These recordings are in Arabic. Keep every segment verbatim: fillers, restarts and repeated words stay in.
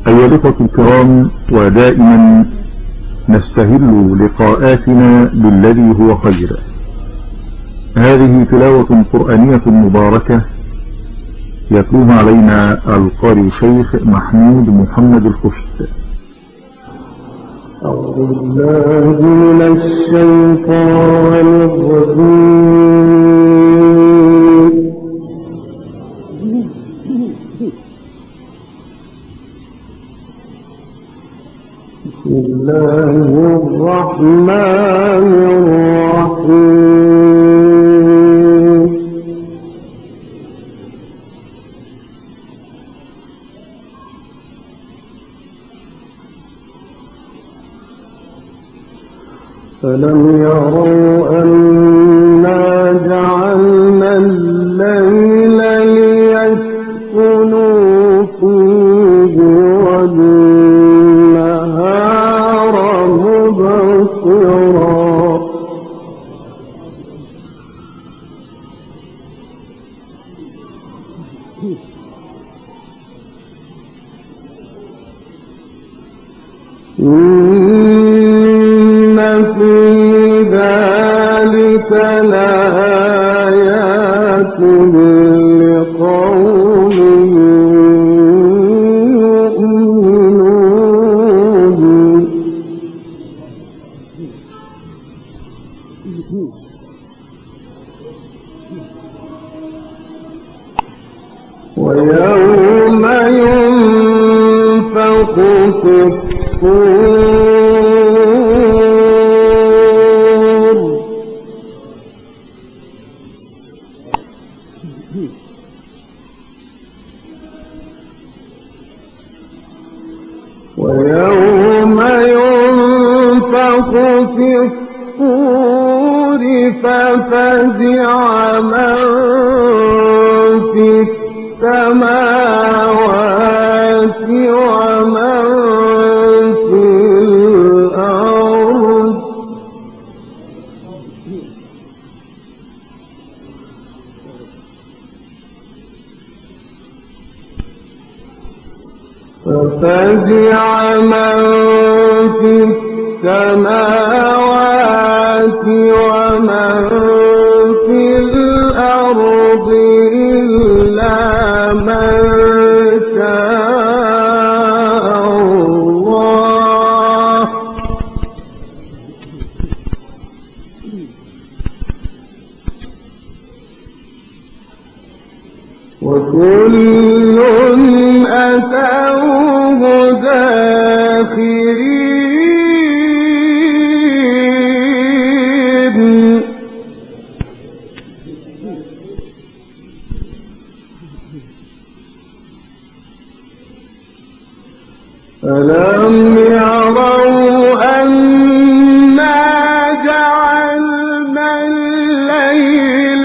أيها الإخوة الكرام، ودائما نستهل لقاءاتنا بالذي هو خير. هذه تلاوة قرآنية مباركة يتلوها علينا القارئ الشيخ محمود محمد الخشت. أعوذ بالله من الشيطان الرجيم. بسم الله الرحمن الرحيم. فلم يروا أنا جعلنا الليل ليسكنوا فيه والنهار مبصرا إن في ذلك لآيات لقوم يؤمنون. ويوم ينفخ في الصور ويوم ينفخ في الصور ففزع من في السماوات ومن في الأرض ففزع من في السماوات ومن في الأرض إلا من شاء الله وكل أتوه داخرين. ألم يروا أنا جعلنا الليل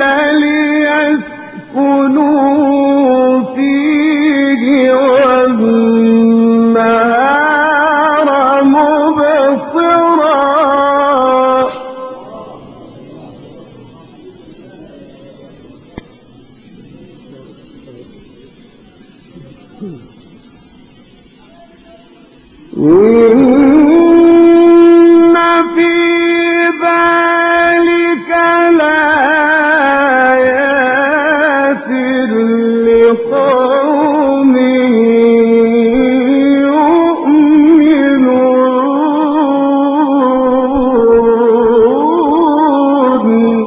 ليسكنوا فيه والنهار مبصرا إن في ذلك لآيات لقوم يؤمنون.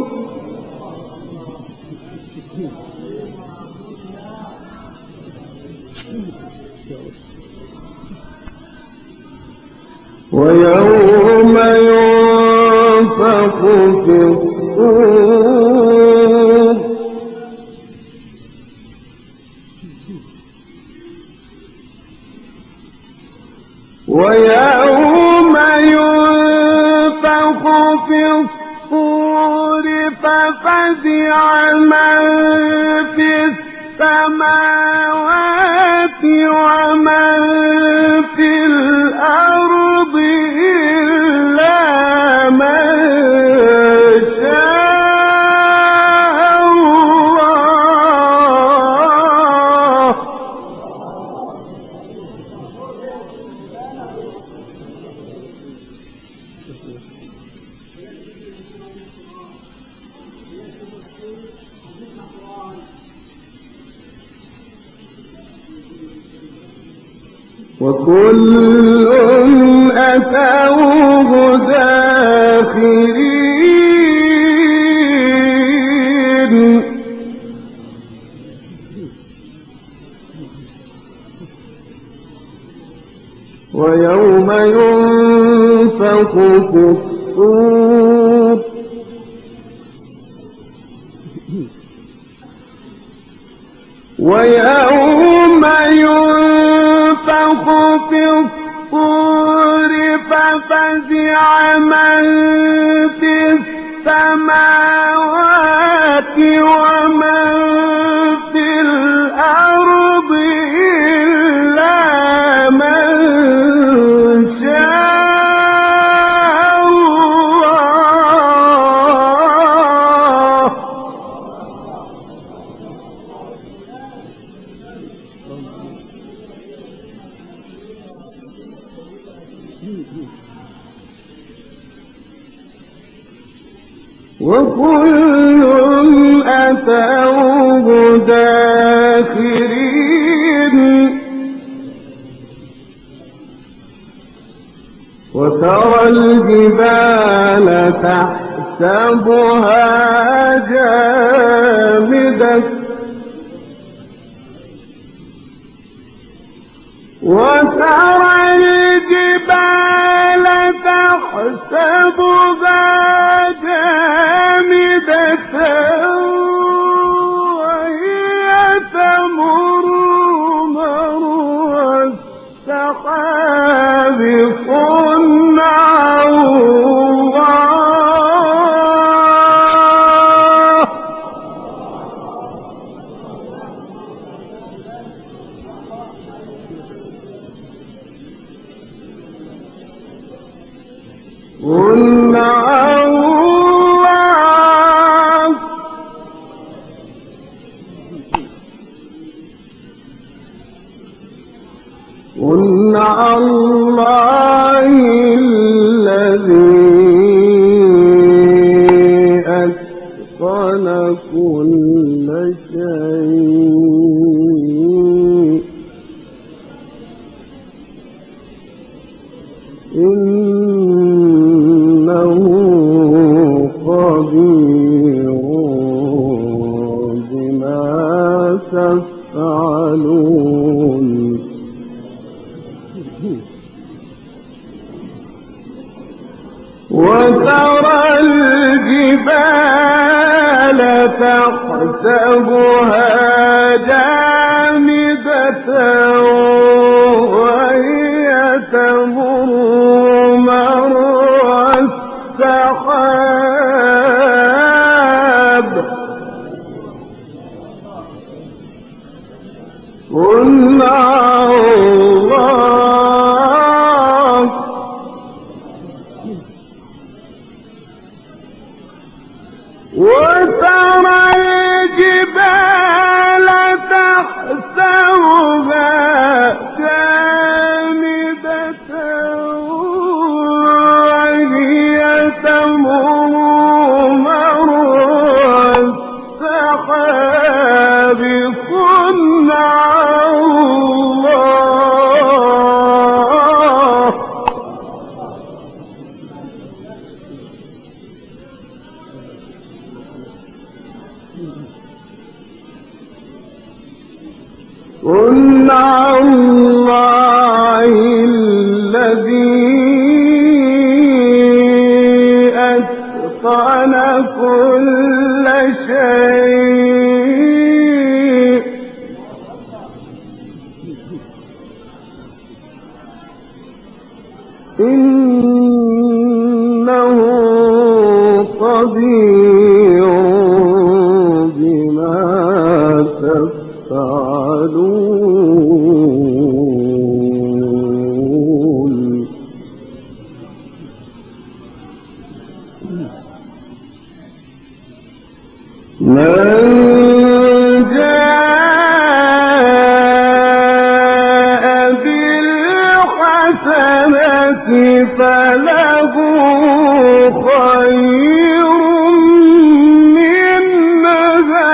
ويوم ينفخ في الصور ويوم ينفخ في الصور ففزع من في السماوات ومن في الأرض إلا من شاء الله وكل أتوه داخرين ويوم ينفخ في الصور ويوم ينفخ في الصور ففزع من في السماوات ومن في الأرض إلا من شاء الله وكل أتوه داخرين وترى الجبال تحسبها جامدة وترى الجبال تحسبها جامدة وهي تمر مر السحاب صنع الله صنع الله صنع الله الذي أتقن كل شيء إنه خبير بما تفعلون وترى الجبال تحسبها جامدة وهي تمر مر السحاب صنع الله وترى الجبال تحسبها جامدة وهي تمر مر السحاب صنع الله صنع الله الذي أتقن كل شيء إنه خبير بما تفعلون من جاء بالحسنة فله خير منها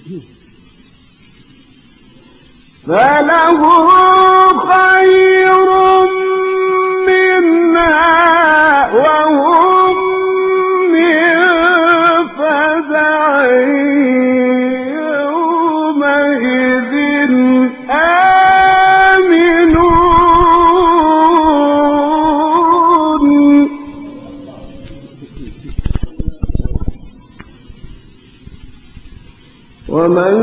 فله خير منها وهم من فزع يومئذ آمنون. ومن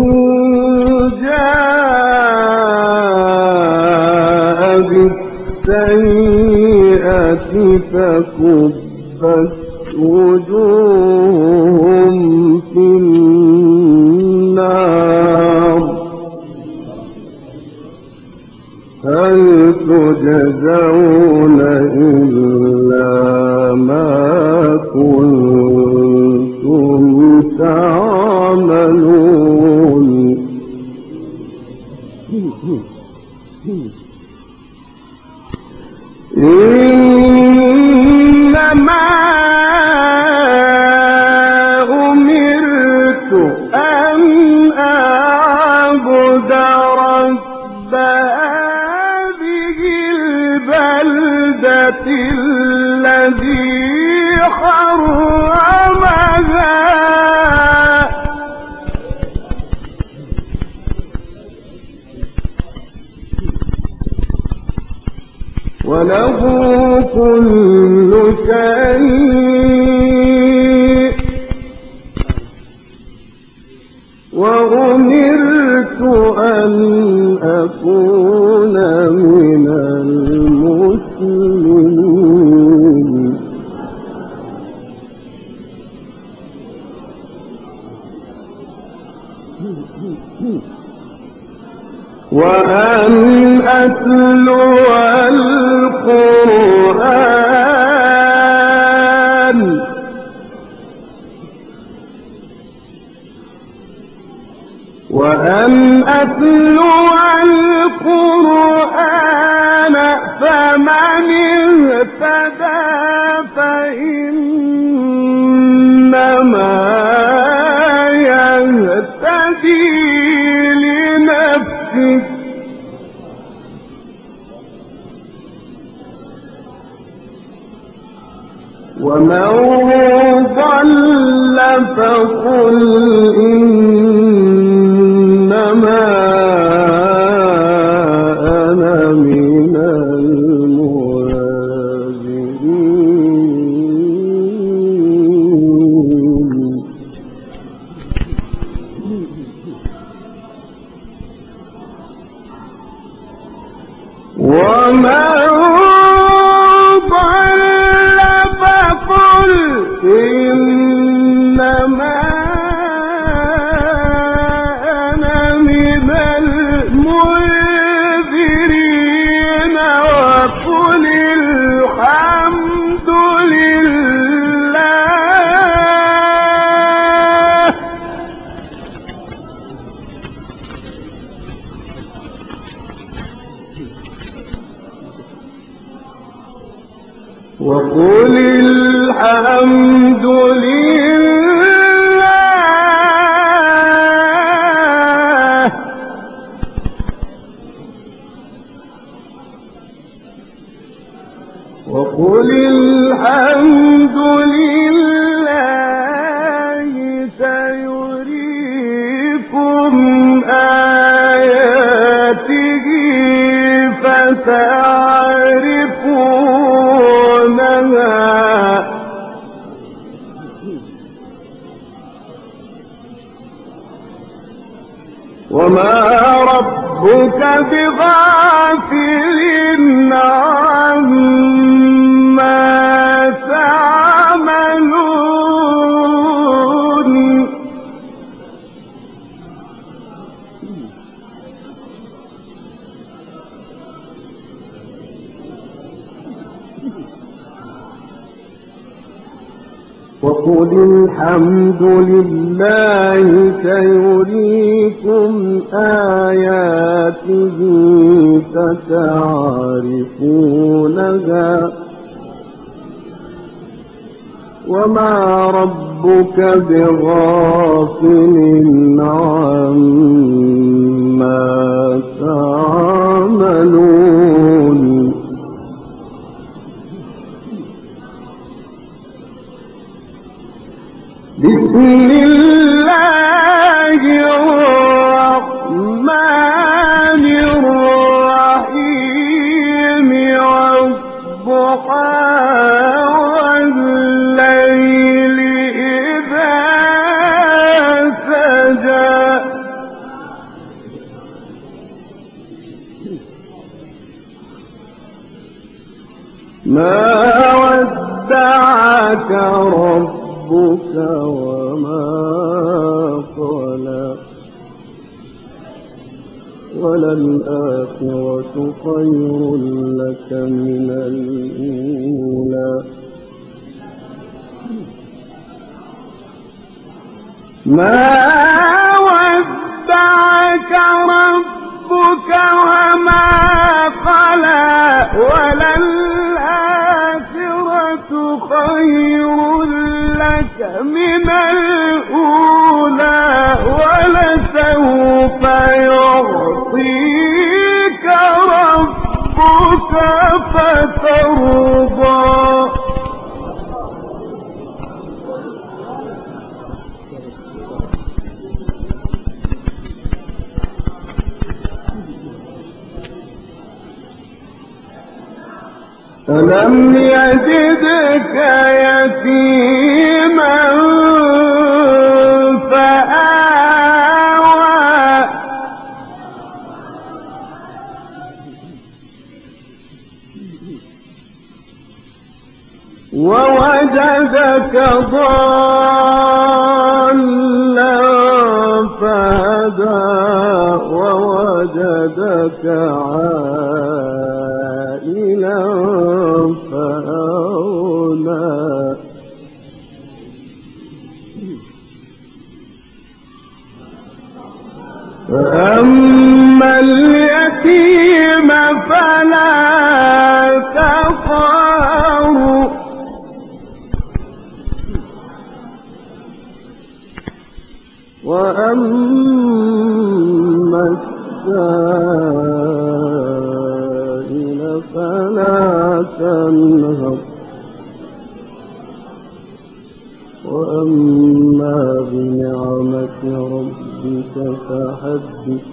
بالسيئة فكبت وجوههم في النار هل تجزون إلا ما كنتم تعملون. إنما أمرت أن أعبد رب هذه البلدة الذي حرمها وله كل شيء وأمرت أن أكون من المسلمين. وأن أتلو القرآن وأن أتلو القرآن فمن اهتدى فإنما يهتدي لنفسه ومن ضل فقل إنما أنا من المنذرين. ومن إنما أنا من المنذرين وقل الحمد لله وقل الحمد لله وقل الحمد لله سيريكم آياته فتعرفونها وما ربك بغافل عما تعملون. وقل الحمد لله سيريكم آياته فتعرفونها وما ربك بغافل عما تعملون بسم الله الرحمن الرحيم والضحى والليل إذا سجى ما ودعك ربك وما قلى وللآخرة خير لك من الأولى ما ودعك ربك وما قلى وللآخرة خير لك من الأولى ولسوف يعطيك ربك فترضى ألم يجدك يتيما فآوى ووجدك ضالا فهدى ووجدك عائلا فأغنى فأما اليتيم فلا تقهر وأما السائل فلا تنهر وأما بنعمة ربك فحدث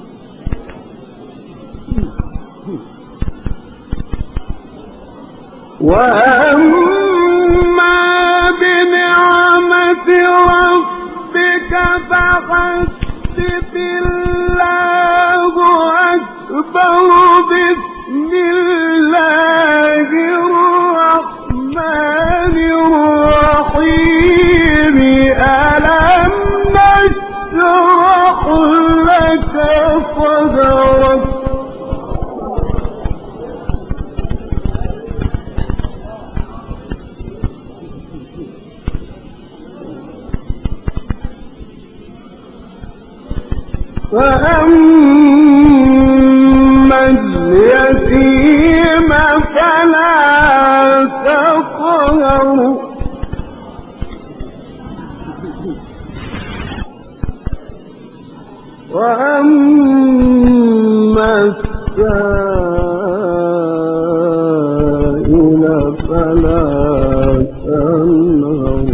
وأما بنعمة ربك فحدث الله أكبر بسم الله الرحمن الرحيم ألم نشرح لك صدرك فأما اليتيم فلا تقهر وأما السائل فلا تنهر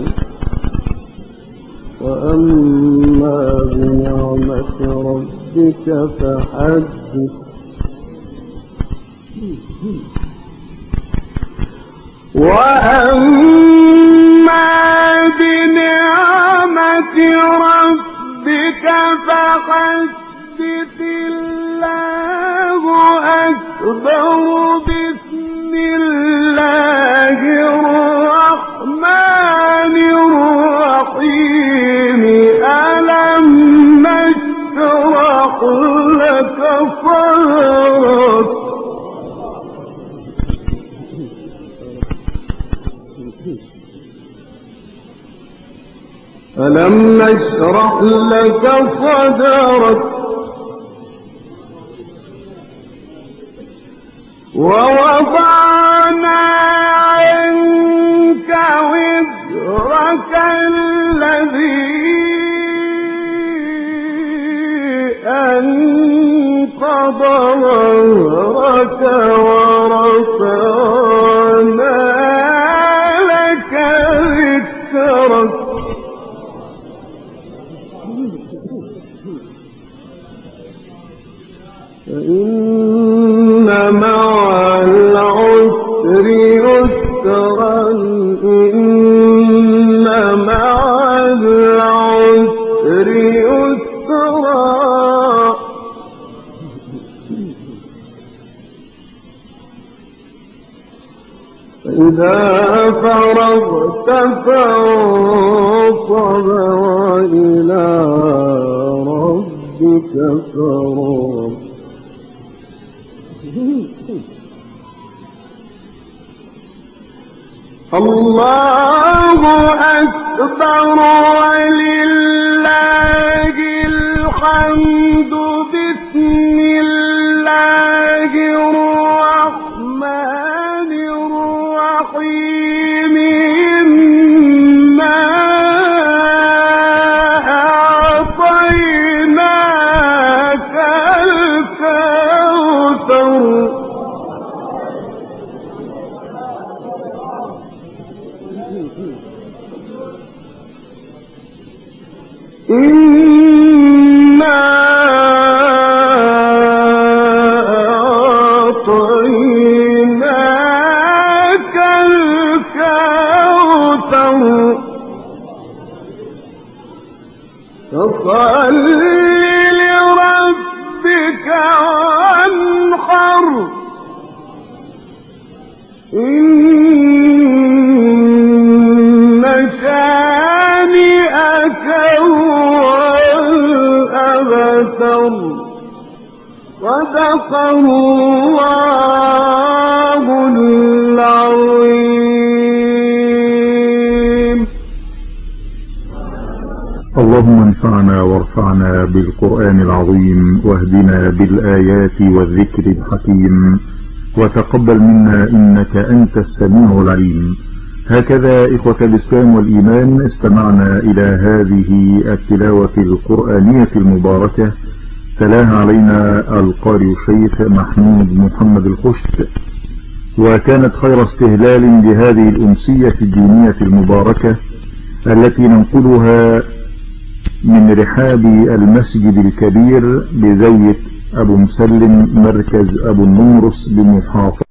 وأما بنعمة ربك فحدث وأما بنعمة ربك فحدث الله أكبر بسم الله الرحمن الرحيم ألم نشرح لك صدرك ألم نشرح لك صدرك ووضعنا عنك وزرك ظهرك الذي أنقض ظهرك ورفعنا لك ذكرك فإن مع العسر يسرا إن مع العسر يسرا فإذا فرغت فانصب وإلى ربك فارغب الله أكبر ولله الحمد بسم الله الرحمن الرحيم إنا أعطيناك الكوثر إنا أعطيناك الكوثر فصل لربك وانحر إن شانئك الأبتر صدق الله العظيم. اللهم انفعنا وارفعنا بالقرآن العظيم واهدنا بالآيات والذكر الحكيم وتقبل منا إنك أنت السميع العليم. هكذا إخوة الإسلام والإيمان استمعنا إلى هذه التلاوة القرآنية المباركة تلاها علينا القارئ الشيخ محمود محمد الخشت، وكانت خير استهلال لهذه الأمسية الدينية المباركة التي ننقلها من رحاب المسجد الكبير بزاوية أبو مسلم مركز أبو النمرس بمحافظة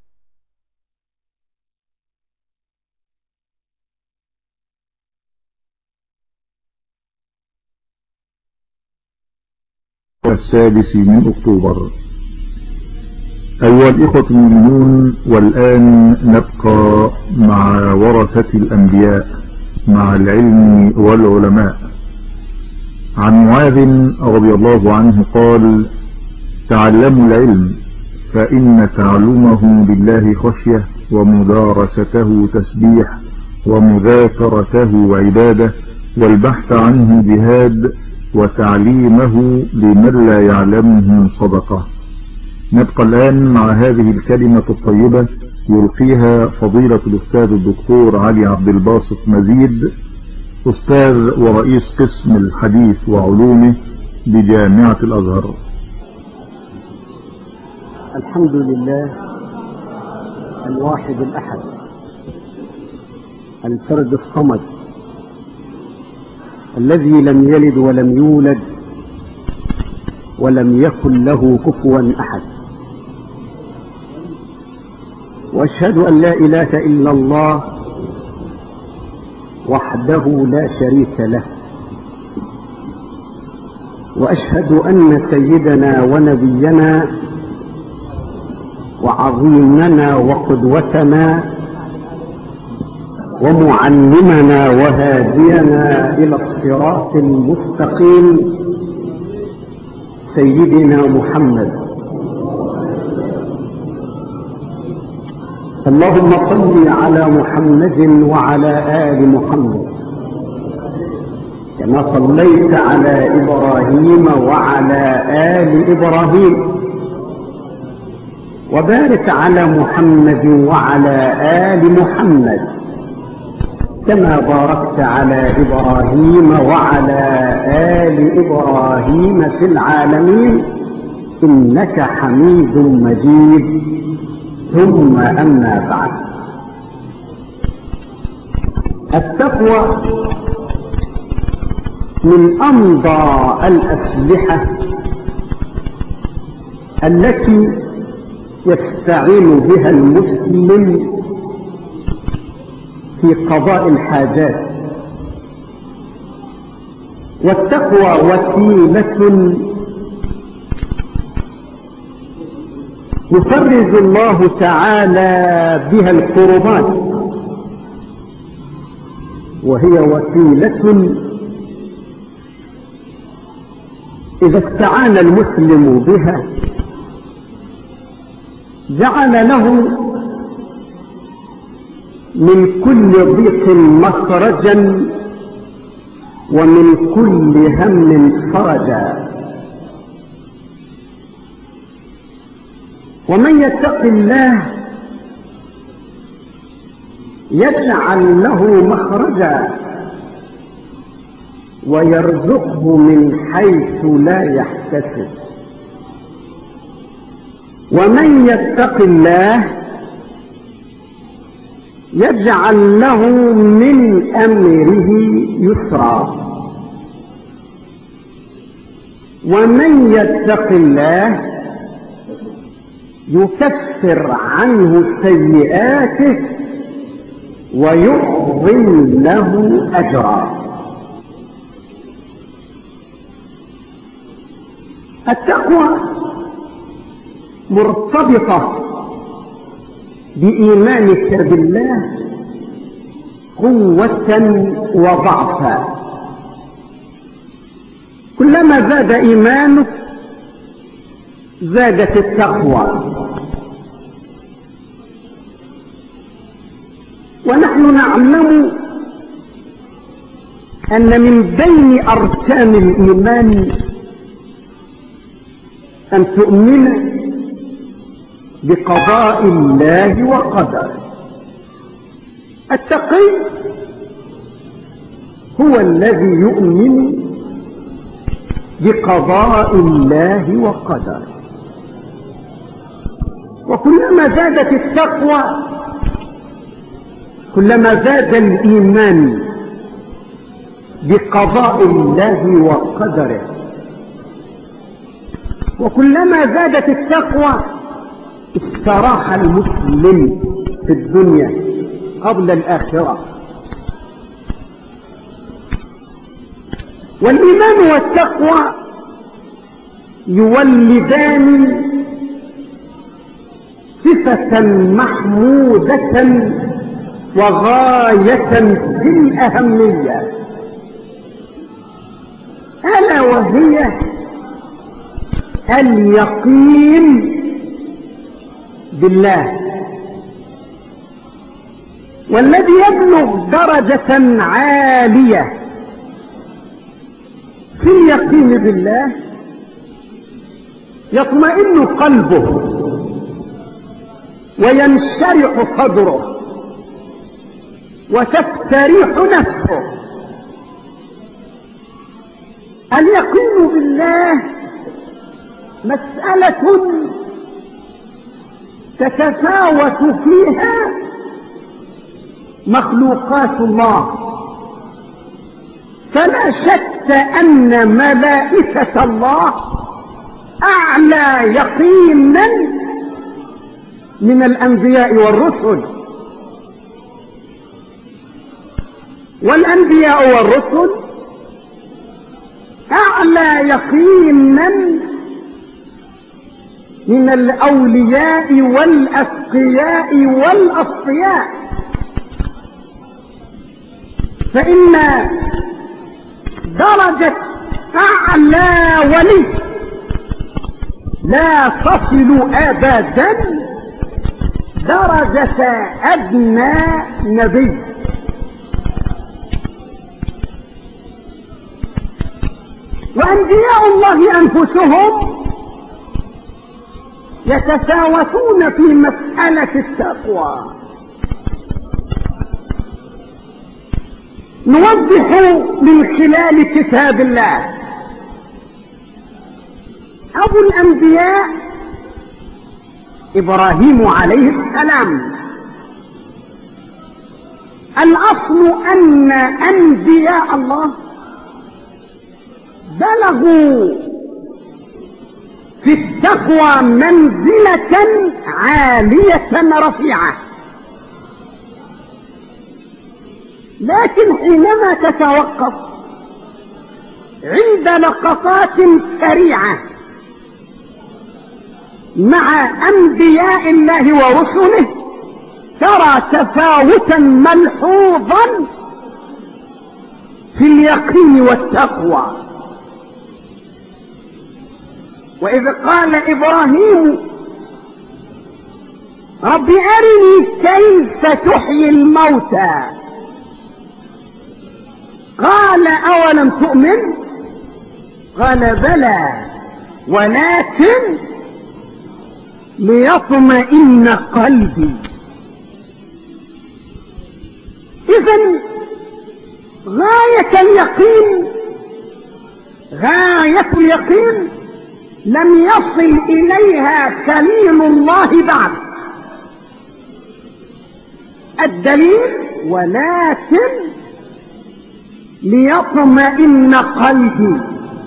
السادس من أكتوبر. أيها الإخوة المؤمنون، والآن نبقى مع ورثة الأنبياء مع العلم والعلماء. عن معاذ رضي الله عنه قال: تعلموا العلم فإن تعلمه بالله خشية ومدارسته تسبيح ومذاكرته عبادة والبحث عنه جهاد وتعليمه لمن لا يعلمه صدقة. نبقى الآن مع هذه الكلمة الطيبة يلقيها فضيلة الأستاذ الدكتور علي عبد الباسط مزيد، أستاذ ورئيس قسم الحديث وعلومه بجامعة الأزهر. الحمد لله الواحد الأحد الفرد الصمد الذي لم يلد ولم يولد ولم يكن له كفوا أحد، واشهد أن لا إله إلا الله وحده لا شريك له، وأشهد أن سيدنا ونبينا وعظيمنا وقدوتنا ومعلمنا وهادينا إلى الصراط المستقيم سيدنا محمد. اللهم صل على محمد وعلى آل محمد كما صليت على إبراهيم وعلى آل إبراهيم، وبارك على محمد وعلى آل محمد كما باركت على إبراهيم وعلى آل إبراهيم في العالمين إنك حميد مجيد. ثم أما بعد، التقوى من أمضى الأسلحة التي يستعين بها المسلم في قضاء الحاجات، والتقوى وسيلة يفرج الله تعالى بها الكربات، وهي وسيلة إذا استعان المسلم بها جعل له من كل ضيق مخرجا ومن كل هم فرجا. ومن يتق الله يجعل له مخرجا ويرزقه من حيث لا يحتسب. ومن يتق الله يجعل له من أمره يسرا. ومن يتق الله يكفر عنه سيئاته ويعظم له أجرا. التقوى مرتبطة بإيمانك بالله قوة وضعفا. كلما زاد إيمانك زادت التقوى. ونحن نعلم أن من بين أركان الإيمان أن تؤمن بقضاء الله وقدره. التقي هو الذي يؤمن بقضاء الله وقدره. وكلما زادت التقوى كلما زاد الإيمان بقضاء الله وقدره. وكلما زادت التقوى استراح المسلم في الدنيا قبل الآخرة. والإيمان والتقوى يولدان صفة محمودة وغاية في الأهمية، ألا وهي اليقين بالله. والذي يبلغ درجة عالية في اليقين بالله يطمئن قلبه وينشرح صدره وتستريح نفسه. اليقين بالله مسألة تتفاوت فيها مخلوقات الله، فلا شك أن ملائكة الله أعلى يقينا من الأنبياء والرسل. والأنبياء والرسل أعلى يقينا من الأولياء والأتقياء والأصفياء. فإن درجة أعلى ولي لا تصل أبدا درجة أدنى نبي. وأنبياء الله أنفسهم يتفاوتون في مسألة التقوى. نوضح من خلال كتاب الله. أبو الأنبياء إبراهيم عليه السلام. الأصل أن أنبياء الله بلغوا في التقوى منزلة عالية رفيعة، لكن حينما تتوقف عند لقطات سريعة مع أنبياء الله ورسله ترى تفاوتا ملحوظا في اليقين والتقوى. وإذ قال إبراهيم رب أرني كيف تحيي الموتى قال أولم تؤمن قال بلى ولكن ليطمئن قلبي. إذن غاية اليقين غاية اليقين لم يصل إليها كليم الله بعد. الدليل ولكن ليطمئن قلبي.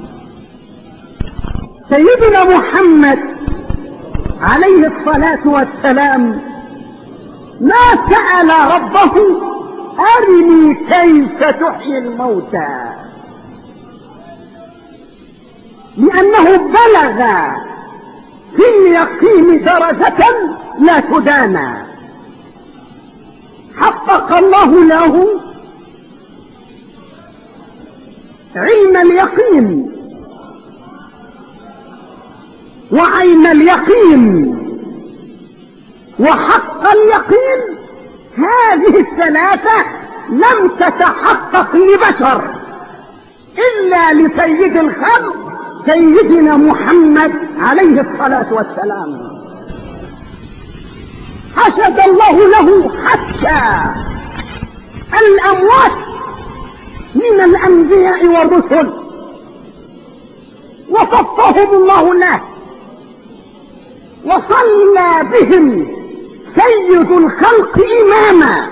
سيدنا محمد عليه الصلاة والسلام ما سأل ربه أرني كيف تحيي الموتى، لأنه بلغ في اليقين درجة لا تدانى. حقق الله له علم اليقين وعين اليقين وحق اليقين. هذه الثلاثة لم تتحقق لبشر إلا لسيد الخلق سيدنا محمد عليه الصلاة والسلام. حشد الله له حتى الأموات من الأنبياء والرسل وصفهم الله له وصلى بهم سيد الخلق إماما،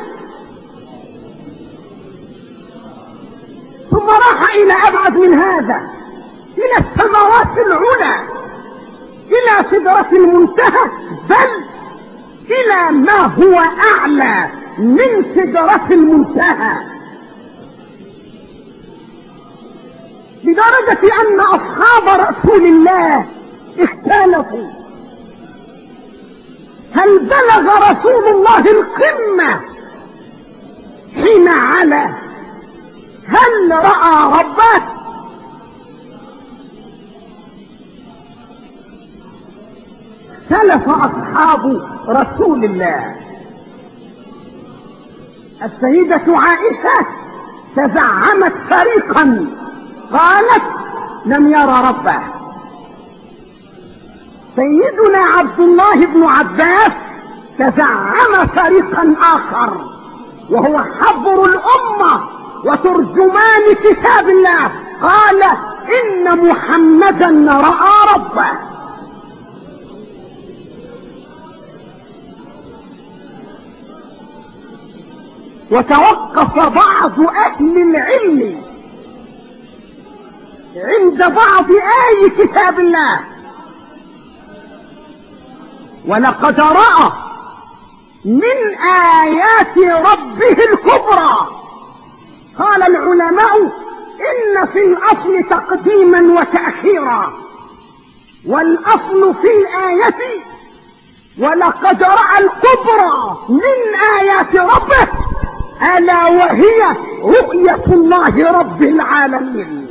ثم راح إلى أبعد من هذا، إلى السماوات العلى، إلى سدرة المنتهى، بل إلى ما هو أعلى من سدرة المنتهى، لدرجة أن أصحاب رسول الله اختلفوا هل بلغ رسول الله القمة حين علا؟ هل رأى ربه؟ اختلف أصحاب رسول الله. السيدة عائشة تزعمت فريقا قالت لم يرى ربه. سيدنا عبد الله بن عباس تزعم فريقا آخر وهو حبر الأمة وترجمان كتاب الله، قال إن محمدا رأى ربه. وتوقف بعض أهل العلم عند بعض آي كتاب الله، ولقد رأى من آيات ربه الكبرى. قال العلماء إن في الأصل تقديما وتأخيرا، والأصل في الآية ولقد رأى الكبرى من آيات ربه، ألا وهي رؤية الله رب العالمين.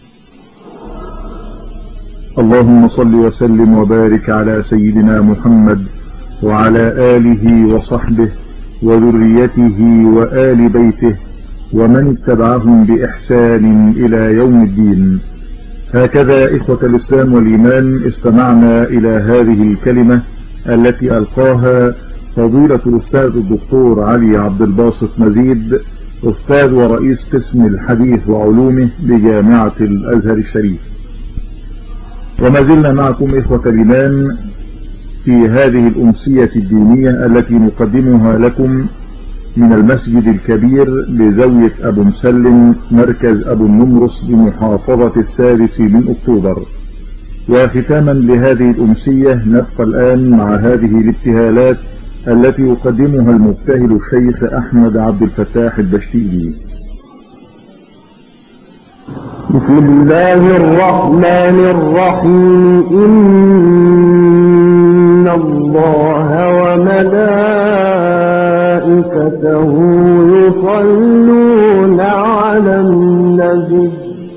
اللهم صل وسلم وبارك على سيدنا محمد وعلى آله وصحبه وذريته وآل بيته ومن اتبعهم بإحسان إلى يوم الدين. هكذا إخوة الإسلام والإيمان استمعنا إلى هذه الكلمة التي ألقاها فضيلة الأستاذ الدكتور علي عبد الباسط مزيد أستاذ ورئيس قسم الحديث وعلومه بجامعة الأزهر الشريف. وما زلنا معكم إخوة الإيمان في هذه الأمسية الدينية التي نقدمها لكم من المسجد الكبير بزاوية أبو مسلم مركز أبو النمرس بمحافظة السادس من أكتوبر. وختاما لهذه الأمسية نبقى الآن مع هذه الابتهالات التي يقدمها المبتهل الشيخ أحمد عبد الفتاح البشتيلي. بسم الله الرحمن الرحيم. إن الله وملائكته يصلون على النبي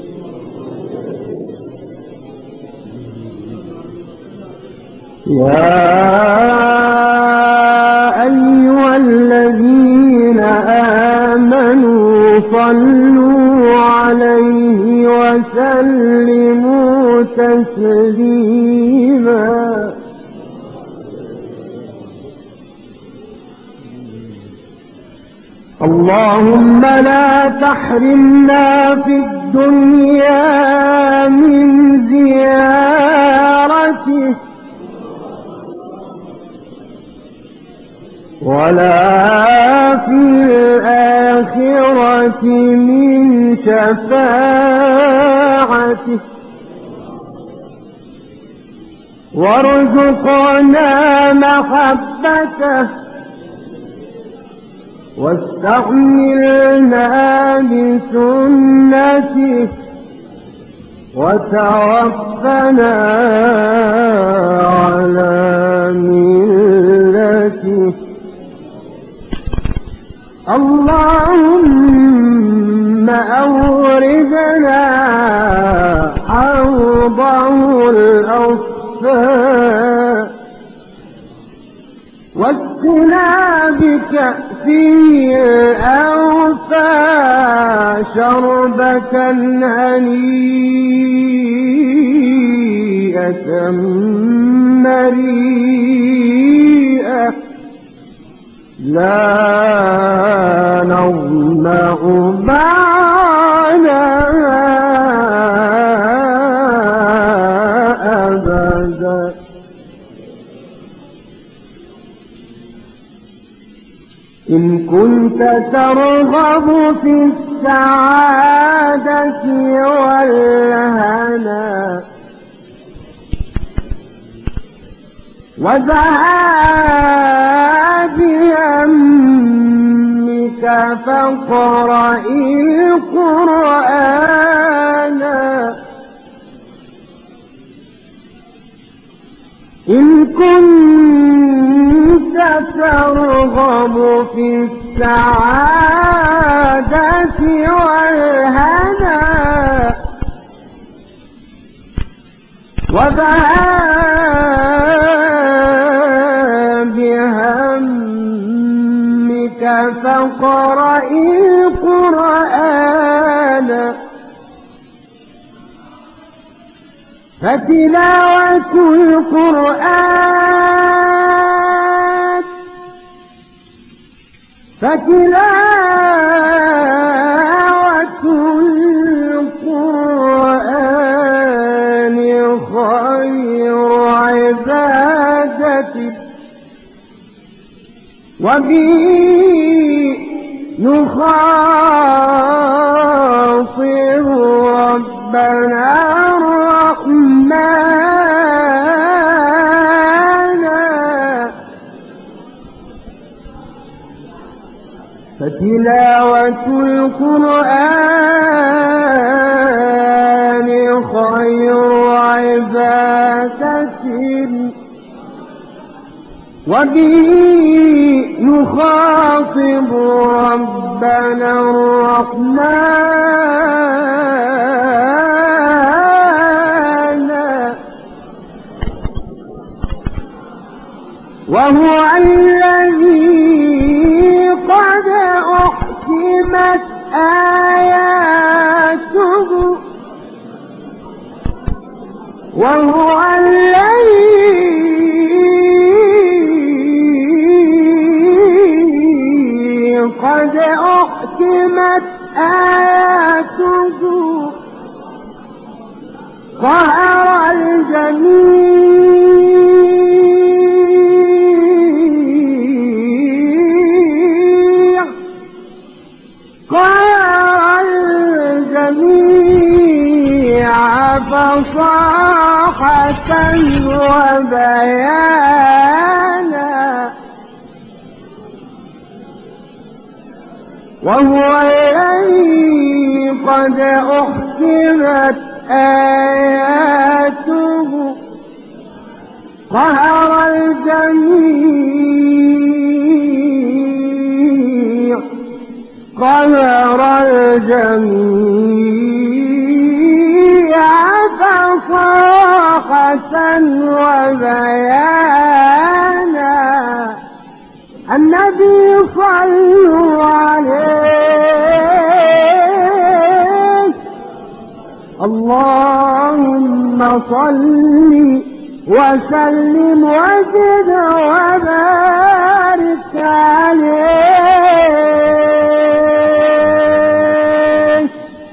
يا أيها الذين آمنوا صلوا عليه وسلموا تسليما. اللهم لا تحرمنا في الدنيا من زيارته ولا في الآخرة من شفاعته، وارزقنا محبته واستعملنا بسنته وتوفنا على ملته. اللهم أوردنا حوضه الأوفى واسقنا بكأسه الأوفى شربة هنيئة مريئة لا نظمأ بعدها أبدا. إن كنت ترغب في السعادة والهنا وذهاب همك فاقرأ القرآن. إن كنت ترغب في السعادة والهنا وذهاب همك فاقرأ القرآن. فتلاوة القرآن فتلاوة القرآن خير عبادة وبه نخاطب ربنا الرحمن. فتلاوة القرآن خير عبادة وبه نخاطب ربنا الرحمن. وهو الذي قد أحكمت آياته وهو الذي قد أحكمت أحكمت آياته قهر الجميع قهر الجميع فصاحة وبيانا وهو الذي قد أحكمت آياته قهر الجميع قهر الجميع فصاحة وبيانا النبي صلوا عليه اللهم صل وسلم وزد وبارك عليه.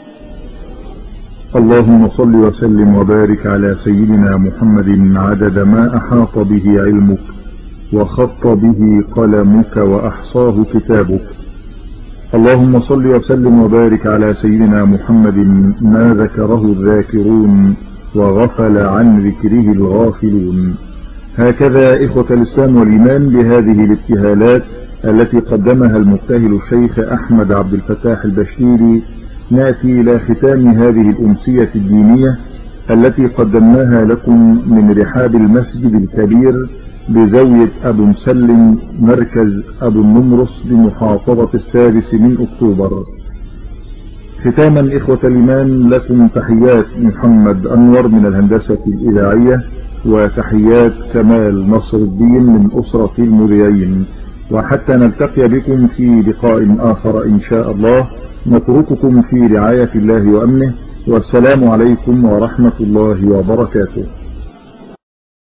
اللهم صل وسلم وبارك على سيدنا محمد عدد ما أحاط به علمك وخط به قلمك وأحصاه كتابك. اللهم صل وسلم وبارك على سيدنا محمد ما ذكره الذاكرون وغفل عن ذكره الغافلون. هكذا إخوة الإسلام والإيمان بهذه الابتهالات التي قدمها المبتهل الشيخ أحمد عبد الفتاح البشيري نأتي إلى ختام هذه الأمسية الدينية التي قدمناها لكم من رحاب المسجد الكبير بزاوية أبو مسلم مركز أبو النمرس بمحافظة السادس من أكتوبر. ختاما إخوة الإيمان لكم تحيات محمد أنور من الهندسة الإذاعية وتحيات كمال نصر الدين من أسرة المذيعين، وحتى نلتقي بكم في لقاء آخر إن شاء الله نترككم في رعاية الله وأمنه، والسلام عليكم ورحمة الله وبركاته.